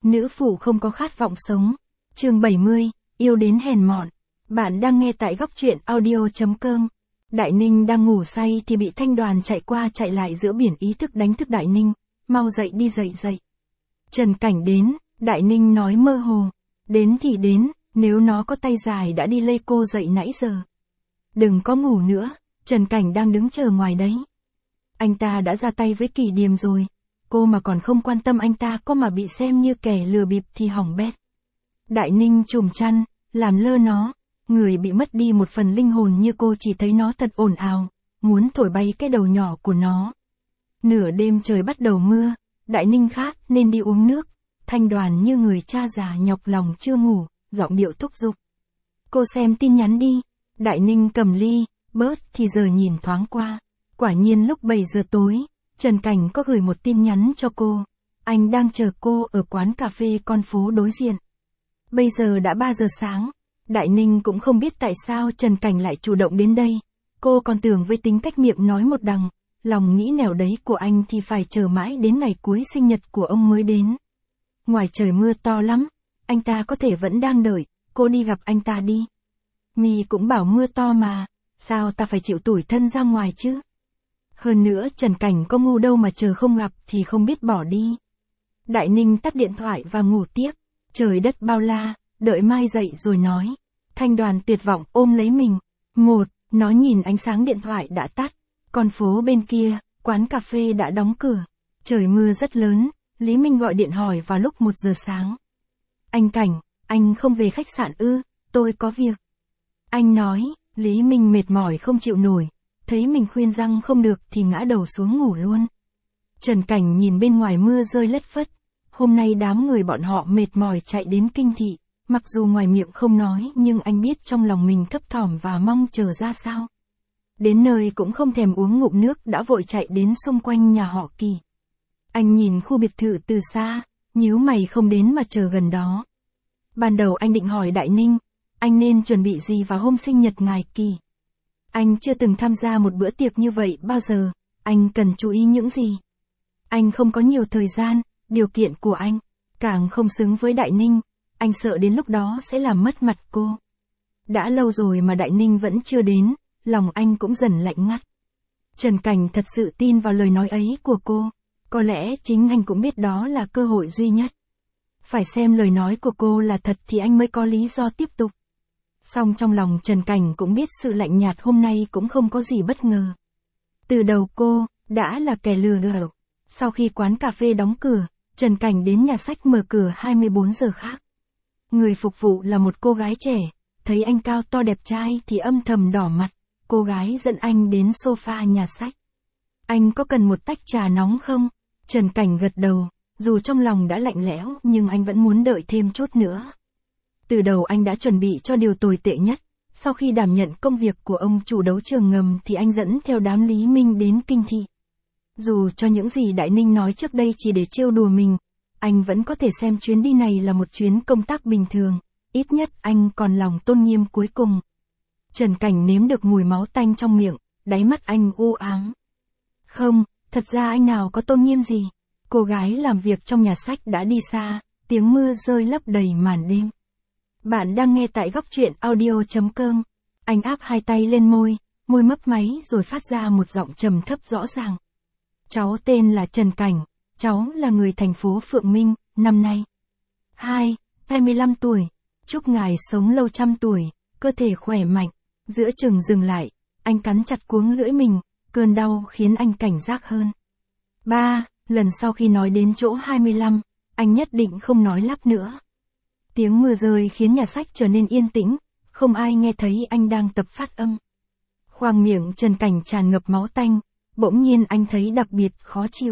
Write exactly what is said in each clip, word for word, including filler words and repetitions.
Nữ phụ không có khát vọng sống. Chương bảy mươi, yêu đến hèn mọn. Bạn đang nghe tại góc truyện audio chấm com. Đại Ninh đang ngủ say thì bị Thanh Đoàn chạy qua chạy lại giữa biển ý thức đánh thức Đại Ninh. Mau dậy đi, dậy dậy. Trần Cảnh đến, Đại Ninh nói mơ hồ. Đến thì đến, nếu nó có tay dài đã đi lay cô dậy nãy giờ. Đừng có ngủ nữa, Trần Cảnh đang đứng chờ ngoài đấy. Anh ta đã ra tay với Kỳ Điềm rồi. Cô mà còn không quan tâm anh ta có mà bị xem như kẻ lừa bịp thì hỏng bét. Đại Ninh trùm chăn, làm lơ nó. Người bị mất đi một phần linh hồn như cô chỉ thấy nó thật ồn ào, muốn thổi bay cái đầu nhỏ của nó. Nửa đêm trời bắt đầu mưa, Đại Ninh khát nên đi uống nước. Thanh Đoàn như người cha già nhọc lòng chưa ngủ, giọng điệu thúc giục. Cô xem tin nhắn đi. Đại Ninh cầm ly, bớt thì giờ nhìn thoáng qua. Quả nhiên lúc bảy giờ tối, Trần Cảnh có gửi một tin nhắn cho cô. Anh đang chờ cô ở quán cà phê con phố đối diện. Bây giờ đã ba giờ sáng. Đại Ninh cũng không biết tại sao Trần Cảnh lại chủ động đến đây. Cô còn tưởng với tính cách miệng nói một đằng, lòng nghĩ nẻo đấy của anh thì phải chờ mãi đến ngày cuối sinh nhật của ông mới đến. Ngoài trời mưa to lắm, anh ta có thể vẫn đang đợi, cô đi gặp anh ta đi. Mi cũng bảo mưa to mà, sao ta phải chịu tủi thân ra ngoài chứ? Hơn nữa Trần Cảnh có ngu đâu mà chờ không gặp thì không biết bỏ đi. Đại Ninh tắt điện thoại và ngủ tiếp. Trời đất bao la, đợi mai dậy rồi nói. Thanh Đoàn tuyệt vọng ôm lấy mình. Một, nó nhìn ánh sáng điện thoại đã tắt. Con phố bên kia, quán cà phê đã đóng cửa. Trời mưa rất lớn, Lý Minh gọi điện hỏi vào lúc một giờ sáng. Anh Cảnh, anh không về khách sạn ư, tôi có việc. Anh nói, Lý Minh mệt mỏi không chịu nổi. Thấy mình khuyên răng không được thì ngã đầu xuống ngủ luôn. Trần Cảnh nhìn bên ngoài mưa rơi lất phất. Hôm nay đám người bọn họ mệt mỏi chạy đến kinh thị. Mặc dù ngoài miệng không nói nhưng anh biết trong lòng mình thấp thỏm và mong chờ ra sao. Đến nơi cũng không thèm uống ngụm nước đã vội chạy đến xung quanh nhà họ Kỳ. Anh nhìn khu biệt thự từ xa, nhíu mày không đến mà chờ gần đó. Ban đầu anh định hỏi Đại Ninh, anh nên chuẩn bị gì vào hôm sinh nhật ngài Kỳ. Anh chưa từng tham gia một bữa tiệc như vậy bao giờ, anh cần chú ý những gì? Anh không có nhiều thời gian, điều kiện của anh, càng không xứng với Đại Ninh, anh sợ đến lúc đó sẽ làm mất mặt cô. Đã lâu rồi mà Đại Ninh vẫn chưa đến, lòng anh cũng dần lạnh ngắt. Trần Cảnh thật sự tin vào lời nói ấy của cô, có lẽ chính anh cũng biết đó là cơ hội duy nhất. Phải xem lời nói của cô là thật thì anh mới có lý do tiếp tục. Song trong lòng Trần Cảnh cũng biết sự lạnh nhạt hôm nay cũng không có gì bất ngờ. Từ đầu cô, đã là kẻ lừa đảo. Sau khi quán cà phê đóng cửa, Trần Cảnh đến nhà sách mở cửa hai mươi bốn giờ khác. Người phục vụ là một cô gái trẻ, thấy anh cao to đẹp trai thì âm thầm đỏ mặt. Cô gái dẫn anh đến sofa nhà sách. Anh có cần một tách trà nóng không? Trần Cảnh gật đầu, dù trong lòng đã lạnh lẽo nhưng anh vẫn muốn đợi thêm chút nữa. Từ đầu anh đã chuẩn bị cho điều tồi tệ nhất. Sau khi đảm nhận công việc của ông chủ đấu trường ngầm thì anh dẫn theo đám Lý Minh đến kinh thị. Dù cho những gì Đại Ninh nói trước đây chỉ để trêu đùa mình, anh vẫn có thể xem chuyến đi này là một chuyến công tác bình thường. Ít nhất anh còn lòng tôn nghiêm cuối cùng. Trần Cảnh nếm được mùi máu tanh trong miệng, đáy mắt anh u ám. Không, thật ra anh nào có tôn nghiêm gì. Cô gái làm việc trong nhà sách đã đi xa, tiếng mưa rơi lấp đầy màn đêm. Bạn đang nghe tại góc truyện audio chấm com. Anh áp hai tay lên môi, môi mấp máy rồi phát ra một giọng trầm thấp rõ ràng. Cháu tên là Trần Cảnh, cháu là người thành phố Phượng Minh, năm nay hai, hai mươi lăm tuổi. Chúc ngài sống lâu trăm tuổi, cơ thể khỏe mạnh. Giữa chừng dừng lại, anh cắn chặt cuống lưỡi mình, cơn đau khiến anh cảnh giác hơn. Ba, lần sau khi nói đến chỗ hai mươi lăm, anh nhất định không nói lắp nữa. Tiếng mưa rơi khiến nhà sách trở nên yên tĩnh, không ai nghe thấy anh đang tập phát âm. Khoang miệng Trần Cảnh tràn ngập máu tanh, bỗng nhiên anh thấy đặc biệt khó chịu.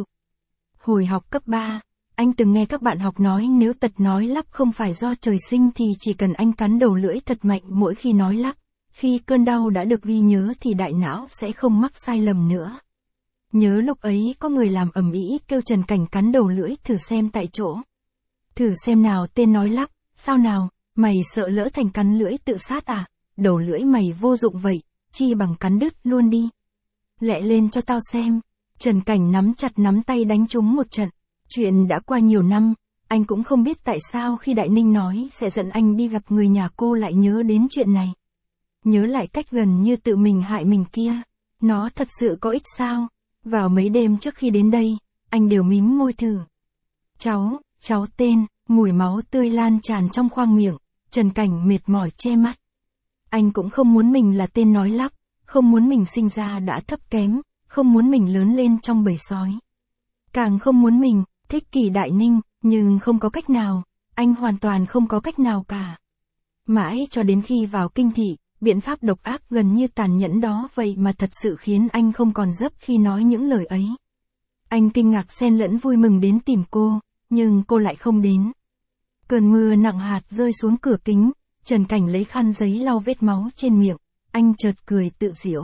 Hồi học cấp ba, anh từng nghe các bạn học nói nếu tật nói lắp không phải do trời sinh thì chỉ cần anh cắn đầu lưỡi thật mạnh mỗi khi nói lắp. Khi cơn đau đã được ghi nhớ thì đại não sẽ không mắc sai lầm nữa. Nhớ lúc ấy có người làm ầm ĩ kêu Trần Cảnh cắn đầu lưỡi thử xem tại chỗ. Thử xem nào tên nói lắp, sao nào, mày sợ lỡ thành cắn lưỡi tự sát à, đầu lưỡi mày vô dụng vậy, chi bằng cắn đứt luôn đi. Lẹ lên cho tao xem. Trần Cảnh nắm chặt nắm tay đánh trúng một trận. Chuyện đã qua nhiều năm, Anh cũng không biết tại sao khi Đại Ninh nói sẽ dẫn anh đi gặp người nhà cô lại nhớ đến chuyện này. Nhớ lại cách gần như tự mình hại mình kia. Nó thật sự có ích sao? Vào mấy đêm trước khi đến đây, anh đều mím môi thử. Cháu, cháu tên, mùi máu tươi lan tràn trong khoang miệng, Trần Cảnh mệt mỏi che mắt. Anh cũng không muốn mình là tên nói lắp, không muốn mình sinh ra đã thấp kém, không muốn mình lớn lên trong bầy sói. Càng không muốn mình, thích Kỳ Đại Ninh, nhưng không có cách nào, anh hoàn toàn không có cách nào cả. Mãi cho đến khi vào kinh thị, biện pháp độc ác gần như tàn nhẫn đó vậy mà thật sự khiến anh không còn dấp khi nói những lời ấy. Anh kinh ngạc xen lẫn vui mừng đến tìm cô, nhưng cô lại không đến. Cơn mưa nặng hạt rơi xuống cửa kính, Trần Cảnh lấy khăn giấy lau vết máu trên miệng, anh chợt cười tự giễu.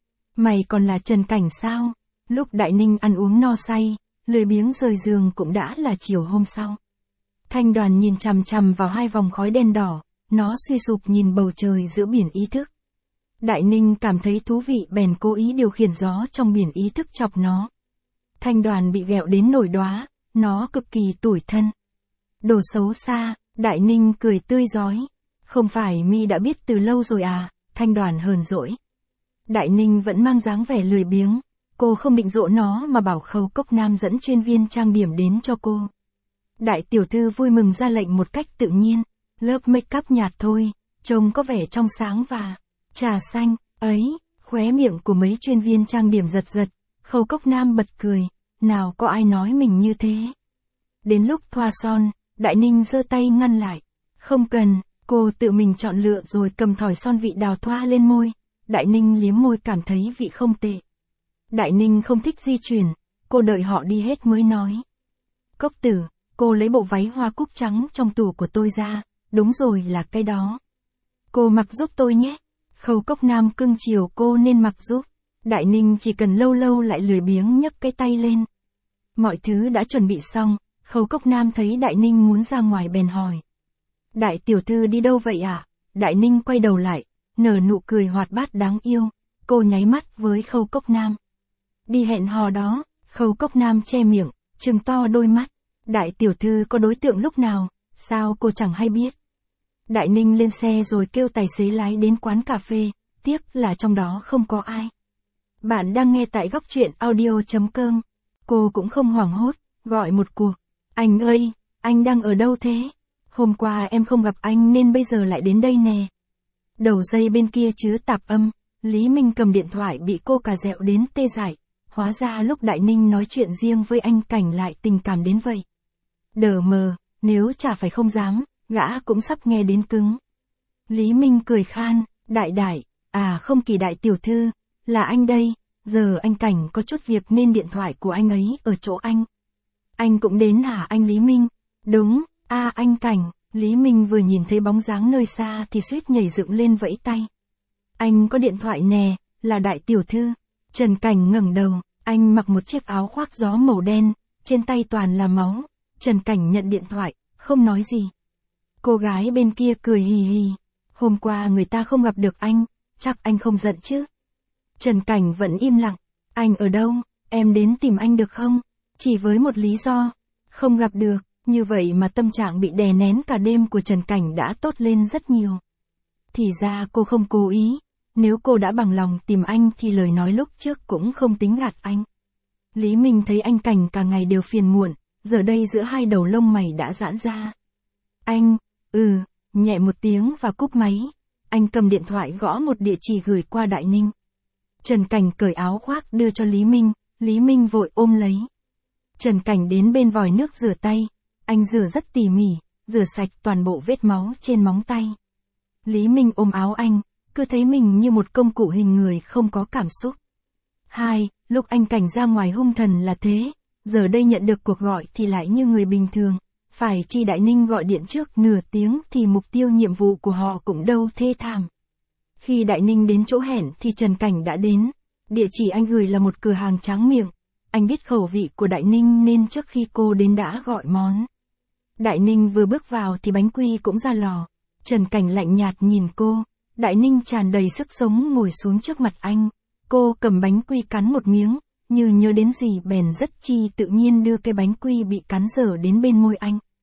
Mày còn là Trần Cảnh sao? Lúc Đại Ninh ăn uống no say, lười biếng rời giường cũng đã là chiều hôm sau. Thanh Đoàn nhìn chằm chằm vào hai vòng khói đen đỏ, nó suy sụp nhìn bầu trời giữa biển ý thức. Đại Ninh cảm thấy thú vị bèn cố ý điều khiển gió trong biển ý thức chọc nó. Thanh Đoàn bị ghẹo đến nổi đóa, nó cực kỳ tủi thân. Đồ xấu xa, Đại Ninh cười tươi rói. Không phải mi đã biết từ lâu rồi à? Thanh Đoàn hờn dỗi. Đại Ninh vẫn mang dáng vẻ lười biếng. Cô không định dỗ nó mà bảo Khâu Cốc Nam dẫn chuyên viên trang điểm đến cho cô. Đại tiểu thư vui mừng ra lệnh một cách tự nhiên. Lớp make up nhạt thôi, trông có vẻ trong sáng và trà xanh, ấy, khóe miệng của mấy chuyên viên trang điểm giật giật. Khâu Cốc Nam bật cười, nào có ai nói mình như thế. Đến lúc thoa son, Đại Ninh giơ tay ngăn lại. Không cần, cô tự mình chọn lựa rồi cầm thỏi son vị đào thoa lên môi. Đại Ninh liếm môi cảm thấy vị không tệ. Đại Ninh không thích di chuyển, cô đợi họ đi hết mới nói. Cốc tử, cô lấy bộ váy hoa cúc trắng trong tủ của tôi ra, đúng rồi là cái đó. Cô mặc giúp tôi nhé. Khâu Cốc Nam cưng chiều cô nên mặc giúp. Đại Ninh chỉ cần lâu lâu lại lười biếng nhấc cái tay lên. Mọi thứ đã chuẩn bị xong, Khâu Cốc Nam thấy Đại Ninh muốn ra ngoài bèn hỏi. Đại tiểu thư đi đâu vậy ạ? À? Đại Ninh quay đầu lại, nở nụ cười hoạt bát đáng yêu. Cô nháy mắt với Khâu Cốc Nam. Đi hẹn hò đó. Khâu Cốc Nam che miệng, trừng to đôi mắt. Đại tiểu thư có đối tượng lúc nào, sao cô chẳng hay biết. Đại Ninh lên xe rồi kêu tài xế lái đến quán cà phê, tiếc là trong đó không có ai. Bạn đang nghe tại góc truyện audio chấm com. Cô cũng không hoảng hốt, gọi một cuộc. Anh ơi, anh đang ở đâu thế? Hôm qua em không gặp anh nên bây giờ lại đến đây nè. Đầu dây bên kia chứa tạp âm, Lý Minh cầm điện thoại bị cô cà dẹo đến tê dại. Hóa ra lúc Đại Ninh nói chuyện riêng với anh Cảnh lại tình cảm đến vậy. Đờ mờ, nếu chả phải không dám, gã cũng sắp nghe đến cứng. Lý Minh cười khan, đại đại, à không Kỳ đại tiểu thư, là anh đây, giờ anh Cảnh có chút việc nên điện thoại của anh ấy ở chỗ anh. Anh cũng đến hả anh Lý Minh? Đúng, a à, anh Cảnh, Lý Minh vừa nhìn thấy bóng dáng nơi xa thì suýt nhảy dựng lên vẫy tay. Anh có điện thoại nè, là đại tiểu thư. Trần Cảnh ngẩng đầu, anh mặc một chiếc áo khoác gió màu đen, trên tay toàn là máu. Trần Cảnh nhận điện thoại, không nói gì. Cô gái bên kia cười hì hì. Hôm qua người ta không gặp được anh, chắc anh không giận chứ. Trần Cảnh vẫn im lặng. Anh ở đâu, em đến tìm anh được không? Chỉ với một lý do. Không gặp được, như vậy mà tâm trạng bị đè nén cả đêm của Trần Cảnh đã tốt lên rất nhiều. Thì ra cô không cố ý. Nếu cô đã bằng lòng tìm anh thì lời nói lúc trước cũng không tính gạt anh. Lý Minh thấy anh Cảnh cả ngày đều phiền muộn, giờ đây giữa hai đầu lông mày đã giãn ra. Anh, ừ, nhẹ một tiếng và cúp máy. Anh cầm điện thoại gõ một địa chỉ gửi qua Đại Ninh. Trần Cảnh cởi áo khoác đưa cho Lý Minh, Lý Minh vội ôm lấy. Trần Cảnh đến bên vòi nước rửa tay. Anh rửa rất tỉ mỉ, rửa sạch toàn bộ vết máu trên móng tay. Lý Minh ôm áo anh, cứ thấy mình như một công cụ hình người không có cảm xúc. Hai, lúc anh Cảnh ra ngoài hung thần là thế, giờ đây nhận được cuộc gọi thì lại như người bình thường. Phải chi Đại Ninh gọi điện trước nửa tiếng thì mục tiêu nhiệm vụ của họ cũng đâu thê thảm. Khi Đại Ninh đến chỗ hẹn thì Trần Cảnh đã đến. Địa chỉ anh gửi là một cửa hàng tráng miệng. Anh biết khẩu vị của Đại Ninh nên trước khi cô đến đã gọi món. Đại Ninh vừa bước vào thì bánh quy cũng ra lò. Trần Cảnh lạnh nhạt nhìn cô. Đại Ninh tràn đầy sức sống ngồi xuống trước mặt anh. Cô cầm bánh quy cắn một miếng, như nhớ đến gì bèn rất chi tự nhiên đưa cái bánh quy bị cắn dở đến bên môi anh.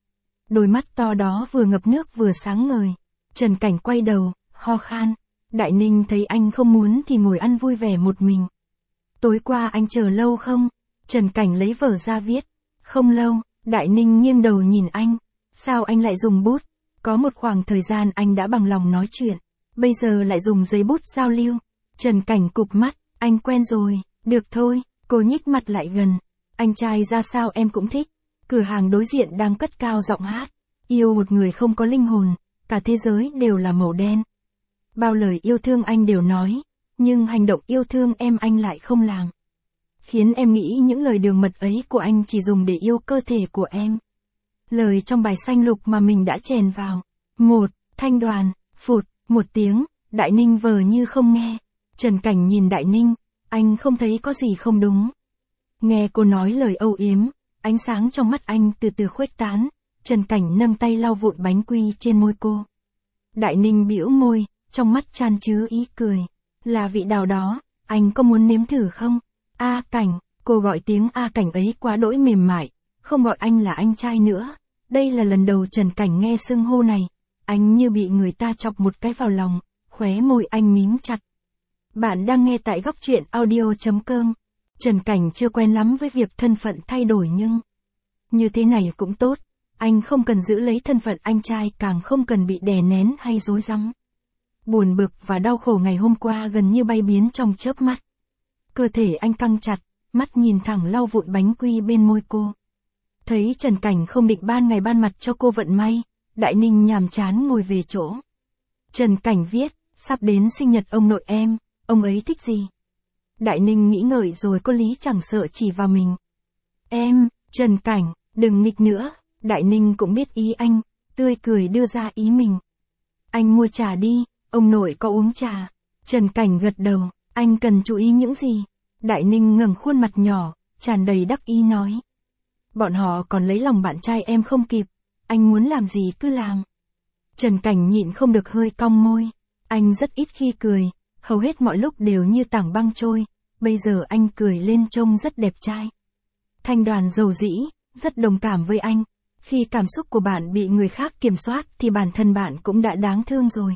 Đôi mắt to đó vừa ngập nước vừa sáng ngời. Trần Cảnh quay đầu, ho khan. Đại Ninh thấy anh không muốn thì ngồi ăn vui vẻ một mình. Tối qua anh chờ lâu không? Trần Cảnh lấy vở ra viết. Không lâu. Đại Ninh nghiêng đầu nhìn anh. Sao anh lại dùng bút? Có một khoảng thời gian anh đã bằng lòng nói chuyện. Bây giờ lại dùng giấy bút giao lưu. Trần Cảnh cụp mắt. Anh quen rồi. Được thôi. Cô nhích mặt lại gần. Anh trai ra sao em cũng thích. Cửa hàng đối diện đang cất cao giọng hát. Yêu một người không có linh hồn. Cả thế giới đều là màu đen. Bao lời yêu thương anh đều nói. Nhưng hành động yêu thương em anh lại không làm. Khiến em nghĩ những lời đường mật ấy của anh chỉ dùng để yêu cơ thể của em. Lời trong bài xanh lục mà mình đã chèn vào. Một, thanh đoàn, phụt, một tiếng, Đại Ninh vờ như không nghe. Trần Cảnh nhìn Đại Ninh, anh không thấy có gì không đúng. Nghe cô nói lời âu yếm, ánh sáng trong mắt anh từ từ khuếch tán. Trần Cảnh nâng tay lau vụn bánh quy trên môi cô. Đại Ninh bĩu môi, trong mắt chan chứa ý cười. Là vị đào đó, anh có muốn nếm thử không? A Cảnh, cô gọi tiếng A Cảnh ấy quá đỗi mềm mại, không gọi anh là anh trai nữa. Đây là lần đầu Trần Cảnh nghe xưng hô này. Anh như bị người ta chọc một cái vào lòng, khóe môi anh mím chặt. Bạn đang nghe tại góc truyện audio chấm com. Trần Cảnh chưa quen lắm với việc thân phận thay đổi nhưng... Như thế này cũng tốt, anh không cần giữ lấy thân phận anh trai, càng không cần bị đè nén hay rối rắm. Buồn bực và đau khổ ngày hôm qua gần như bay biến trong chớp mắt. Cơ thể anh căng chặt, mắt nhìn thẳng lau vụn bánh quy bên môi cô. Thấy Trần Cảnh không định ban ngày ban mặt cho cô vận may, Đại Ninh nhàm chán ngồi về chỗ. Trần Cảnh viết, sắp đến sinh nhật ông nội em, ông ấy thích gì? Đại Ninh nghĩ ngợi rồi có lý chẳng sợ chỉ vào mình. Em, Trần Cảnh, đừng nghịch nữa. Đại Ninh cũng biết ý anh, tươi cười đưa ra ý mình. Anh mua trà đi, ông nội có uống trà. Trần Cảnh gật đầu, anh cần chú ý những gì? Đại Ninh ngẩng khuôn mặt nhỏ, tràn đầy đắc ý nói. Bọn họ còn lấy lòng bạn trai em không kịp, anh muốn làm gì cứ làm. Trần Cảnh nhịn không được hơi cong môi. Anh rất ít khi cười, hầu hết mọi lúc đều như tảng băng trôi. Bây giờ anh cười lên trông rất đẹp trai. Thanh Đoàn dầu dĩ, rất đồng cảm với anh. Khi cảm xúc của bạn bị người khác kiểm soát thì bản thân bạn cũng đã đáng thương rồi.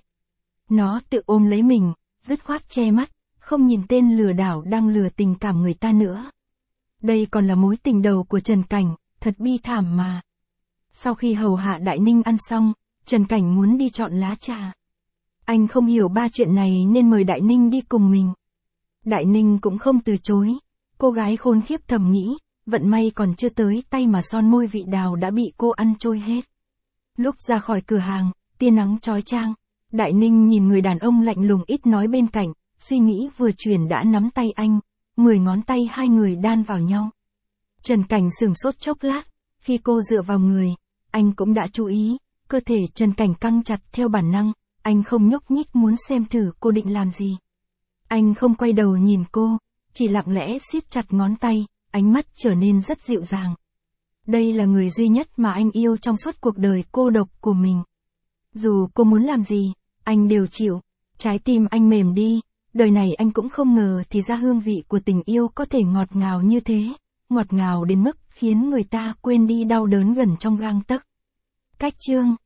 Nó tự ôm lấy mình, dứt khoát che mắt, không nhìn tên lừa đảo đang lừa tình cảm người ta nữa. Đây còn là mối tình đầu của Trần Cảnh, thật bi thảm mà. Sau khi hầu hạ Đại Ninh ăn xong, Trần Cảnh muốn đi chọn lá trà. Anh không hiểu ba chuyện này nên mời Đại Ninh đi cùng mình. Đại Ninh cũng không từ chối. Cô gái khôn khiếp thầm nghĩ, vận may còn chưa tới tay mà son môi vị đào đã bị cô ăn trôi hết. Lúc ra khỏi cửa hàng, tia nắng chói chang, Đại Ninh nhìn người đàn ông lạnh lùng ít nói bên cạnh, suy nghĩ vừa chuyển đã nắm tay anh, mười ngón tay hai người đan vào nhau. Trần Cảnh sửng sốt chốc lát, khi cô dựa vào người, anh cũng đã chú ý, cơ thể Trần Cảnh căng chặt theo bản năng, anh không nhúc nhích muốn xem thử cô định làm gì. Anh không quay đầu nhìn cô, chỉ lặng lẽ siết chặt ngón tay, ánh mắt trở nên rất dịu dàng. Đây là người duy nhất mà anh yêu trong suốt cuộc đời cô độc của mình. Dù cô muốn làm gì, anh đều chịu. Trái tim anh mềm đi, đời này anh cũng không ngờ thì ra hương vị của tình yêu có thể ngọt ngào như thế, ngọt ngào đến mức khiến người ta quên đi đau đớn gần trong gang tấc. Cách chương